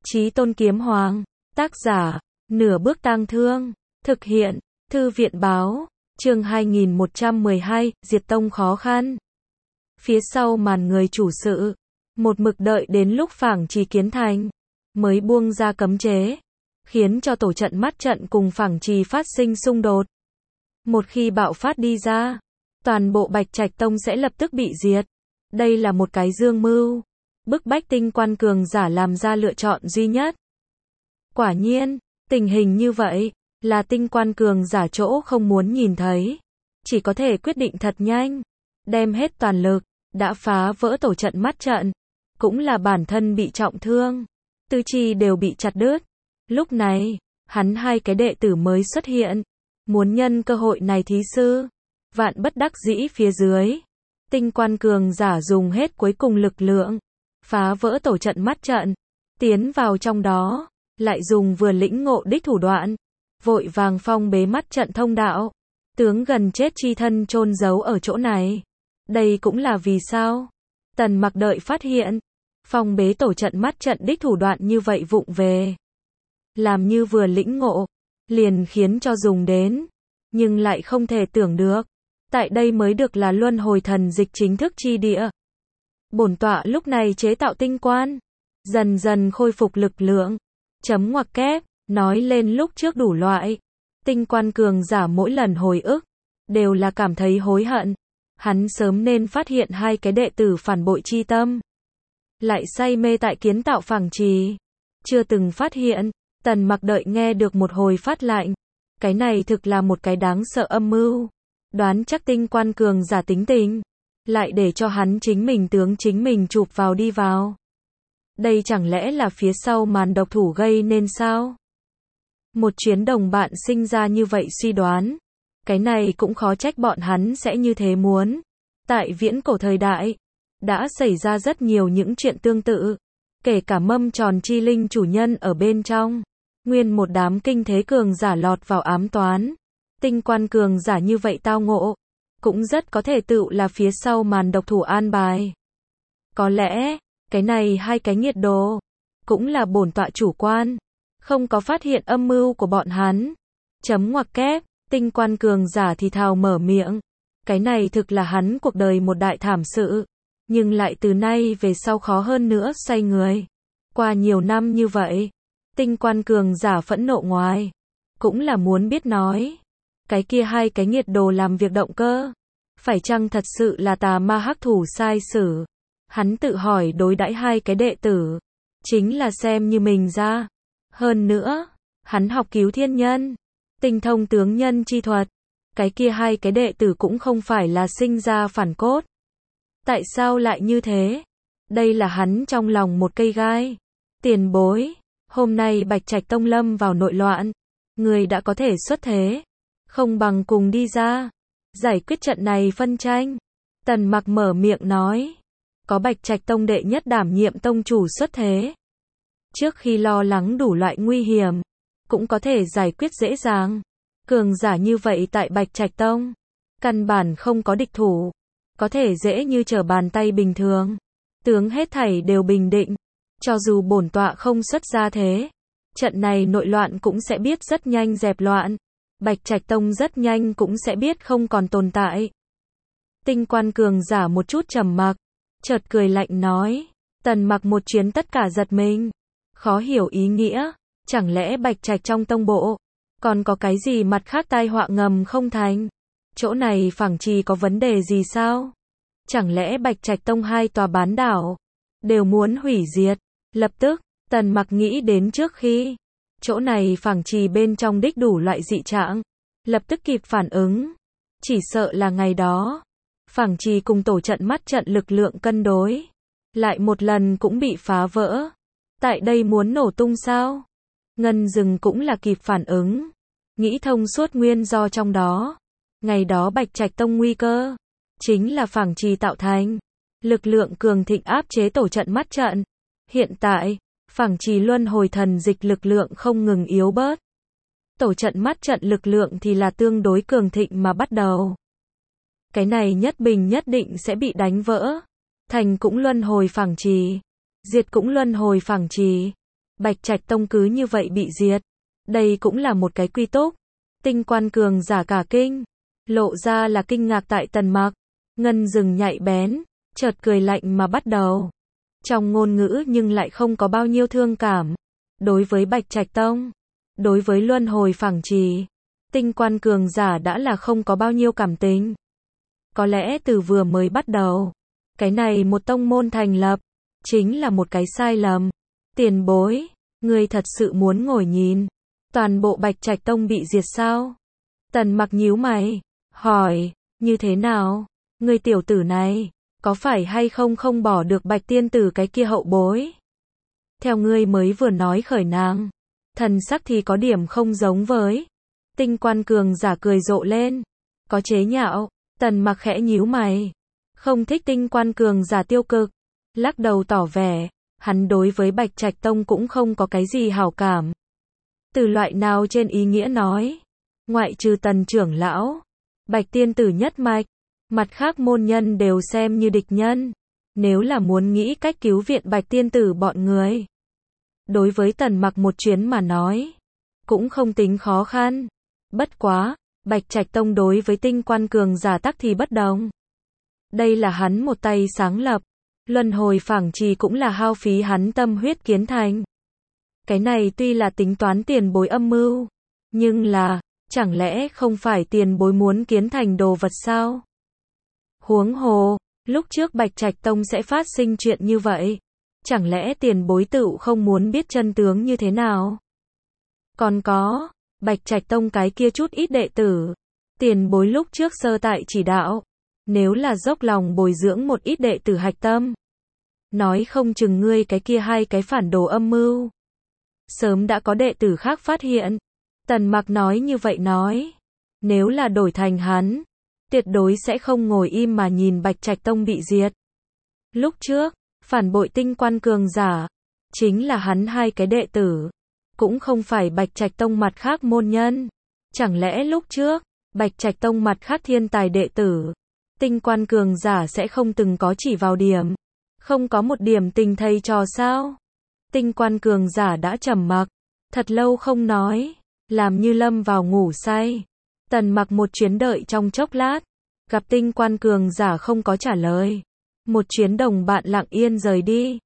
Chí Tôn Kiếm Hoàng. Tác giả, Nửa Bước Tang Thương. Thực hiện, Thư viện Báo. Chương 2112, Diệt Tông khó khăn. Phía sau màn người chủ sự, một mực đợi đến lúc Phảng Trì kiến thành, mới buông ra cấm chế, khiến cho tổ trận mắt trận cùng Phảng Trì phát sinh xung đột. Một khi bạo phát đi ra, toàn bộ Bạch Trạch Tông sẽ lập tức bị diệt. Đây là một cái dương mưu, bức bách tinh quan cường giả làm ra lựa chọn duy nhất. Quả nhiên, tình hình như vậy, là tinh quan cường giả chỗ không muốn nhìn thấy. Chỉ có thể quyết định thật nhanh, đem hết toàn lực, đã phá vỡ tổ trận mắt trận. Cũng là bản thân bị trọng thương, tứ chi đều bị chặt đứt. Lúc này, hắn hai cái đệ tử mới xuất hiện, muốn nhân cơ hội này thí sư. Vạn bất đắc dĩ phía dưới, tinh quan cường giả dùng hết cuối cùng lực lượng, phá vỡ tổ trận mắt trận, tiến vào trong đó, lại dùng vừa lĩnh ngộ đích thủ đoạn, vội vàng phong bế mắt trận thông đạo, tướng gần chết chi thân chôn giấu ở chỗ này. Đây cũng là vì sao Tần Mặc đợi phát hiện, phong bế tổ trận mắt trận đích thủ đoạn như vậy vụng về, làm như vừa lĩnh ngộ, liền khiến cho dùng đến, nhưng lại không thể tưởng được, tại đây mới được là luân hồi thần dịch chính thức chi địa. Bổn tọa lúc này chế tạo tinh quan, dần dần khôi phục lực lượng. Chấm ngoặc kép, nói lên lúc trước đủ loại. Tinh quan cường giả mỗi lần hồi ức, đều là cảm thấy hối hận. Hắn sớm nên phát hiện hai cái đệ tử phản bội chi tâm. Lại say mê tại kiến tạo Phảng Trì. Chưa từng phát hiện, Tần Mặc đợi nghe được một hồi phát lạnh. Cái này thực là một cái đáng sợ âm mưu. Đoán chắc tinh quan cường giả tính tình, lại để cho hắn chính mình tướng chính mình chụp vào đi vào. Đây chẳng lẽ là phía sau màn độc thủ gây nên sao? Một chuyến đồng bạn sinh ra như vậy suy đoán. Cái này cũng khó trách bọn hắn sẽ như thế muốn. Tại viễn cổ thời đại, đã xảy ra rất nhiều những chuyện tương tự. Kể cả mâm tròn chi linh chủ nhân ở bên trong. Nguyên một đám kinh thế cường giả lọt vào ám toán. Tinh quan cường giả như vậy tao ngộ, cũng rất có thể tựu là phía sau màn độc thủ an bài. Có lẽ, cái này hai cái nghiệt đồ, cũng là bổn tọa chủ quan, không có phát hiện âm mưu của bọn hắn. Chấm ngoặc kép, tinh quan cường giả thì thào mở miệng. Cái này thực là hắn cuộc đời một đại thảm sự, nhưng lại từ nay về sau khó hơn nữa xoay người. Qua nhiều năm như vậy, tinh quan cường giả phẫn nộ ngoài, cũng là muốn biết nói. Cái kia hai cái nghiệt đồ làm việc động cơ, phải chăng thật sự là tà ma hắc thủ sai sử? Hắn tự hỏi đối đãi hai cái đệ tử, chính là xem như mình ra. Hơn nữa, hắn học cứu thiên nhân, tinh thông tướng nhân chi thuật. Cái kia hai cái đệ tử cũng không phải là sinh ra phản cốt. Tại sao lại như thế? Đây là hắn trong lòng một cây gai. Tiền bối, hôm nay Bạch Trạch Tông lâm vào nội loạn, người đã có thể xuất thế. Không bằng cùng đi ra, giải quyết trận này phân tranh. Tần Mặc mở miệng nói. Có Bạch Trạch Tông đệ nhất đảm nhiệm tông chủ xuất thế. Trước khi lo lắng đủ loại nguy hiểm, cũng có thể giải quyết dễ dàng. Cường giả như vậy tại Bạch Trạch Tông, căn bản không có địch thủ. Có thể dễ như trở bàn tay bình thường. Tướng hết thảy đều bình định. Cho dù bổn tọa không xuất ra thế, trận này nội loạn cũng sẽ biết rất nhanh dẹp loạn. Bạch Trạch Tông rất nhanh cũng sẽ biết không còn tồn tại. Tinh quan cường giả một chút trầm mặc, chợt cười lạnh nói. Tần Mặc một chuyến tất cả giật mình, khó hiểu ý nghĩa. Chẳng lẽ Bạch Trạch trong tông bộ còn có cái gì mặt khác tai họa ngầm không thành? Chỗ này Phảng Trì có vấn đề gì sao? Chẳng lẽ Bạch Trạch Tông hai tòa bán đảo đều muốn hủy diệt? Lập tức, Tần Mặc nghĩ đến trước khi chỗ này Phảng Trì bên trong đích đủ loại dị trạng, lập tức kịp phản ứng. Chỉ sợ là ngày đó, Phảng Trì cùng tổ trận mắt trận lực lượng cân đối, lại một lần cũng bị phá vỡ. Tại đây muốn nổ tung sao? Ngân Dừng cũng là kịp phản ứng, nghĩ thông suốt nguyên do trong đó. Ngày đó Bạch Trạch Tông nguy cơ, chính là Phảng Trì tạo thành. Lực lượng cường thịnh áp chế tổ trận mắt trận. Hiện tại, Phảng Trì luân hồi thần dịch lực lượng không ngừng yếu bớt. Tổ trận mắt trận lực lượng thì là tương đối cường thịnh mà bắt đầu. Cái này nhất bình nhất định sẽ bị đánh vỡ. Thành cũng luân hồi Phảng Trì, diệt cũng luân hồi Phảng Trì. Bạch Trạch Tông cứ như vậy bị diệt. Đây cũng là một cái quy túc. Tinh Quan cường giả cả kinh, lộ ra là kinh ngạc tại Tần Mặc. Ngân Dừng nhạy bén, chợt cười lạnh mà bắt đầu. Trong ngôn ngữ nhưng lại không có bao nhiêu thương cảm. Đối với Bạch Trạch Tông, đối với luân hồi phẳng trì, Tinh Quan cường giả đã là không có bao nhiêu cảm tình. Có lẽ từ vừa mới bắt đầu, cái này một tông môn thành lập, chính là một cái sai lầm. Tiền bối, ngươi thật sự muốn ngồi nhìn toàn bộ Bạch Trạch Tông bị diệt sao? Tần Mặc nhíu mày, hỏi, như thế nào? Ngươi tiểu tử này, có phải hay không không bỏ được Bạch tiên tử cái kia hậu bối? Theo ngươi mới vừa nói khởi nàng, thần sắc thì có điểm không giống với. Tinh Quan cường giả cười rộ lên, có chế nhạo. Tần Mặc khẽ nhíu mày, không thích Tinh Quan cường giả tiêu cực, lắc đầu tỏ vẻ, hắn đối với Bạch Trạch Tông cũng không có cái gì hảo cảm. Từ loại nào trên ý nghĩa nói, ngoại trừ Tần trưởng lão, Bạch tiên tử nhất mạch, mặt khác môn nhân đều xem như địch nhân. Nếu là muốn nghĩ cách cứu viện Bạch tiên tử bọn người, đối với Tần Mặc một chuyến mà nói, cũng không tính khó khăn. Bất quá, Bạch Trạch Tông đối với Tinh Quan cường giả tắc thì bất đồng. Đây là hắn một tay sáng lập, luân hồi phẳng trì cũng là hao phí hắn tâm huyết kiến thành. Cái này tuy là tính toán tiền bối âm mưu, nhưng là, chẳng lẽ không phải tiền bối muốn kiến thành đồ vật sao? Huống hồ, lúc trước Bạch Trạch Tông sẽ phát sinh chuyện như vậy, chẳng lẽ tiền bối tự không muốn biết chân tướng như thế nào? Còn có, Bạch Trạch Tông cái kia chút ít đệ tử, tiền bối lúc trước sơ tại chỉ đạo, nếu là dốc lòng bồi dưỡng một ít đệ tử hạch tâm, nói không chừng ngươi cái kia hai cái phản đồ âm mưu, sớm đã có đệ tử khác phát hiện. Tần Mặc nói như vậy nói, nếu là đổi thành hắn, tuyệt đối sẽ không ngồi im mà nhìn Bạch Trạch Tông bị diệt. Lúc trước, phản bội Tinh Quan cường giả, chính là hắn hai cái đệ tử, cũng không phải Bạch Trạch Tông mặt khác môn nhân. Chẳng lẽ lúc trước, Bạch Trạch Tông mặt khác thiên tài đệ tử, Tinh Quan cường giả sẽ không từng có chỉ vào điểm, không có một điểm tình thầy trò sao? Tinh Quan cường giả đã trầm mặc, thật lâu không nói, làm như lâm vào ngủ say. Tần Mặc một chuyến đợi trong chốc lát, gặp Tinh Quan cường giả không có trả lời. Một chuyến đồng bạn lặng yên rời đi.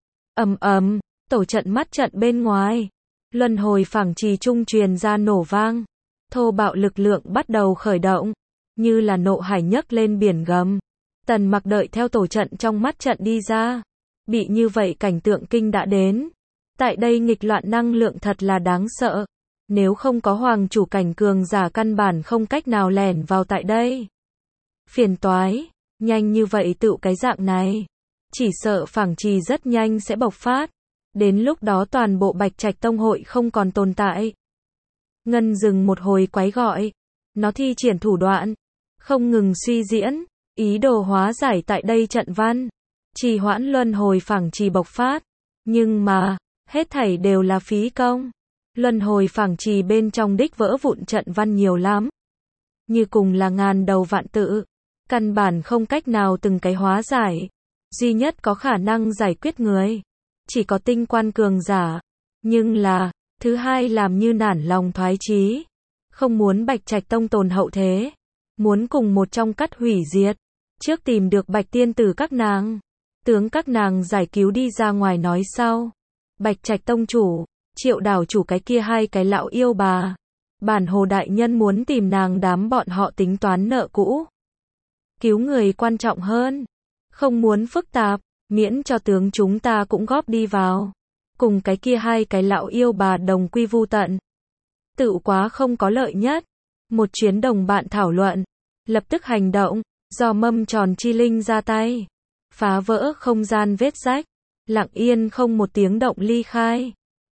Tổ trận mắt trận bên ngoài. Luân hồi phẳng trì trung truyền ra nổ vang. Thô bạo lực lượng bắt đầu khởi động, như là nộ hải nhấc lên biển gầm. Tần Mặc đợi theo tổ trận trong mắt trận đi ra. Bị như vậy cảnh tượng kinh đã đến. Tại đây nghịch loạn năng lượng thật là đáng sợ. Nếu không có hoàng chủ cảnh cường giả căn bản không cách nào lẻn vào tại đây. Phiền toái, nhanh như vậy tựu cái dạng này. Chỉ sợ phẳng trì rất nhanh sẽ bộc phát. Đến lúc đó toàn bộ Bạch Trạch Tông hội không còn tồn tại. Ngân Dừng một hồi quái gọi. Nó thi triển thủ đoạn, không ngừng suy diễn, ý đồ hóa giải tại đây trận văn. Trì hoãn luân hồi phẳng trì bộc phát. Nhưng mà, hết thảy đều là phí công. Luân hồi phẳng trì bên trong đích vỡ vụn trận văn nhiều lắm. Như cùng là ngàn đầu vạn tự. Căn bản không cách nào từng cái hóa giải. Duy nhất có khả năng giải quyết người, chỉ có Tinh Quan cường giả. Nhưng là, thứ hai làm như nản lòng thoái chí. Không muốn Bạch Trạch Tông tồn hậu thế. Muốn cùng một trong cắt hủy diệt. Trước tìm được Bạch tiên tử các nàng. Tướng các nàng giải cứu đi ra ngoài nói sau. Bạch Trạch Tông chủ, Triệu đảo chủ cái kia hai cái lão yêu bà. Bản hồ đại nhân muốn tìm nàng đám bọn họ tính toán nợ cũ. Cứu người quan trọng hơn. Không muốn phức tạp, miễn cho tướng chúng ta cũng góp đi vào. Cùng cái kia hai cái lão yêu bà đồng quy vu tận. Tự quá không có lợi nhất. Một chuyến đồng bạn thảo luận. Lập tức hành động, do mâm tròn chi linh ra tay. Phá vỡ không gian vết rách. Lặng yên không một tiếng động ly khai.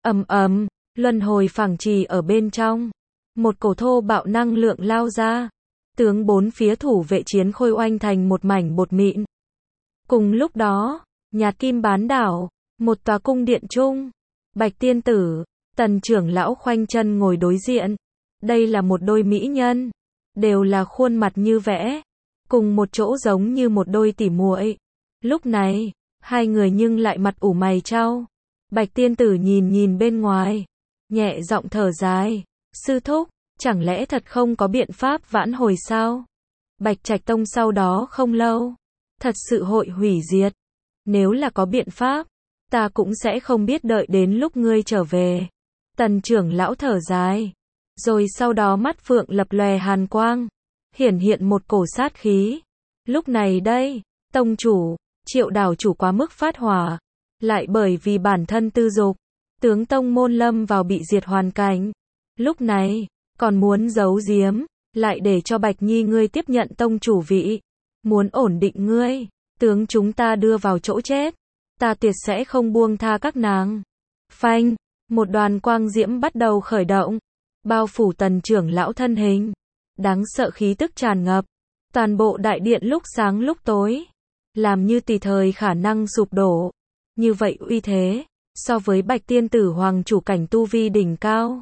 Luân hồi phẳng trì ở bên trong. Một cổ thô bạo năng lượng lao ra. Tướng bốn phía thủ vệ chiến khôi oanh thành một mảnh bột mịn. Cùng lúc đó, Nhạt Kim Bán đảo, một tòa cung điện chung. Bạch tiên tử, Tần trưởng lão khoanh chân ngồi đối diện. Đây là một đôi mỹ nhân, đều là khuôn mặt như vẽ, cùng một chỗ giống như một đôi tỉ muội. Lúc này, hai người nhưng lại mặt ủ mày chau. Bạch tiên tử nhìn nhìn bên ngoài, nhẹ giọng thở dài, sư thúc, chẳng lẽ thật không có biện pháp vãn hồi sao? Bạch Trạch Tông sau đó không lâu, thật sự hội hủy diệt. Nếu là có biện pháp, ta cũng sẽ không biết đợi đến lúc ngươi trở về. Tần trưởng lão thở dài, rồi sau đó mắt phượng lập lòe hàn quang, hiển hiện một cổ sát khí. Lúc này đây, tông chủ, Triệu đảo chủ quá mức phát hỏa, lại bởi vì bản thân tư dục, tướng tông môn lâm vào bị diệt hoàn cảnh. Lúc này, còn muốn giấu giếm, lại để cho Bạch Nhi ngươi tiếp nhận tông chủ vị, muốn ổn định ngươi, tướng chúng ta đưa vào chỗ chết, ta tuyệt sẽ không buông tha các nàng. Phanh, một đoàn quang diễm bắt đầu khởi động, bao phủ tần trưởng lão thân hình, đáng sợ khí tức tràn ngập, toàn bộ đại điện lúc sáng lúc tối, làm như tùy thời khả năng sụp đổ. Như vậy uy thế, so với Bạch tiên tử hoàng chủ cảnh tu vi đỉnh cao,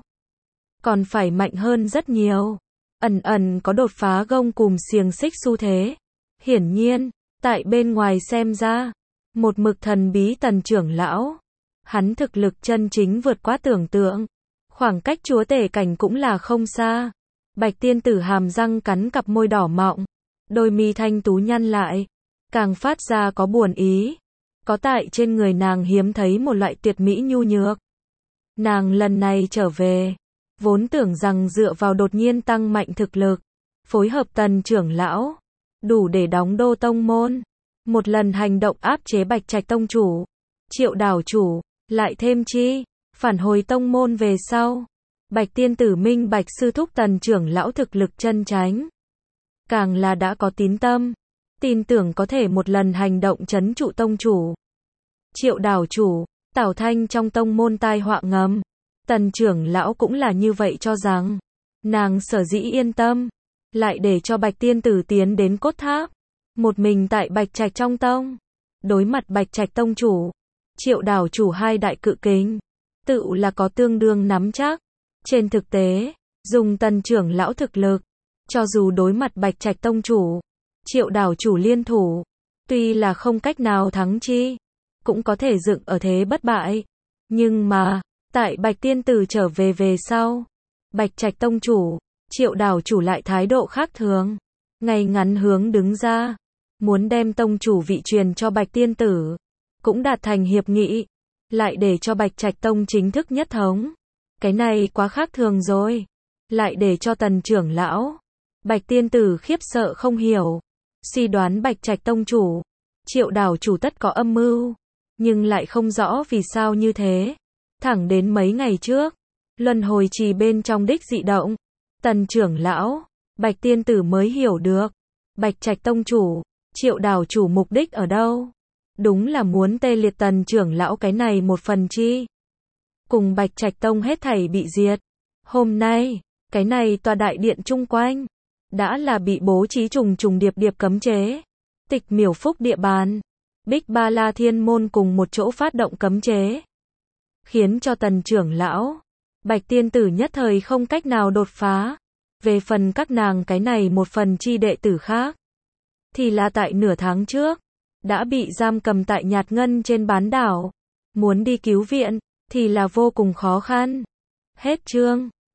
còn phải mạnh hơn rất nhiều. Ẩn ẩn có đột phá gông cùm xiềng xích xu thế. Hiển nhiên, tại bên ngoài xem ra, một mực thần bí tần trưởng lão, hắn thực lực chân chính vượt quá tưởng tượng, khoảng cách chúa tể cảnh cũng là không xa. Bạch tiên tử hàm răng cắn cặp môi đỏ mọng, đôi mi thanh tú nhăn lại, càng phát ra có buồn ý. Có tại trên người nàng hiếm thấy một loại tuyệt mỹ nhu nhược. Nàng lần này trở về, vốn tưởng rằng dựa vào đột nhiên tăng mạnh thực lực, phối hợp tần trưởng lão, đủ để đóng đô tông môn, một lần hành động áp chế Bạch Trạch tông chủ, Triệu đảo chủ, lại thêm chi, phản hồi tông môn về sau. Bạch tiên tử minh bạch sư thúc tần trưởng lão thực lực chân chánh, càng là đã có tín tâm, tin tưởng có thể một lần hành động trấn trụ tông chủ. Triệu đảo chủ, Tảo Thanh trong tông môn tai họa ngầm. Tần trưởng lão cũng là như vậy cho rằng, nàng sở dĩ yên tâm, lại để cho Bạch tiên tử tiến đến cốt tháp, một mình tại Bạch Trạch trong tông, đối mặt Bạch Trạch tông chủ, Triệu đảo chủ hai đại cự kình, tự là có tương đương nắm chắc. Trên thực tế, dùng tần trưởng lão thực lực, cho dù đối mặt Bạch Trạch tông chủ, Triệu đảo chủ liên thủ, tuy là không cách nào thắng chi, cũng có thể dựng ở thế bất bại. Nhưng mà, tại Bạch tiên tử trở về về sau, Bạch Trạch tông chủ, Triệu đảo chủ lại thái độ khác thường, ngay ngắn hướng đứng ra, muốn đem tông chủ vị truyền cho Bạch tiên tử, cũng đạt thành hiệp nghị, lại để cho Bạch Trạch tông chính thức nhất thống. Cái này quá khác thường rồi, lại để cho tần trưởng lão, Bạch tiên tử khiếp sợ không hiểu, suy đoán Bạch Trạch tông chủ, Triệu đảo chủ tất có âm mưu, nhưng lại không rõ vì sao như thế. Thẳng đến mấy ngày trước, luân hồi trì bên trong đích dị động, tần trưởng lão, Bạch tiên tử mới hiểu được, Bạch Trạch tông chủ, Triệu đảo chủ mục đích ở đâu. Đúng là muốn tê liệt tần trưởng lão cái này một phần chi. Cùng Bạch Trạch tông hết thảy bị diệt. Hôm nay, cái này tòa đại điện chung quanh, đã là bị bố trí trùng trùng điệp điệp cấm chế. Tịch Miểu Phúc địa bàn, Bích Ba La Thiên môn cùng một chỗ phát động cấm chế, khiến cho tần trưởng lão, Bạch tiên tử nhất thời không cách nào đột phá. Về phần các nàng cái này một phần chi đệ tử khác, thì là tại nửa tháng trước, đã bị giam cầm tại Nhạt Ngân trên bán đảo. Muốn đi cứu viện, thì là vô cùng khó khăn. Hết chương.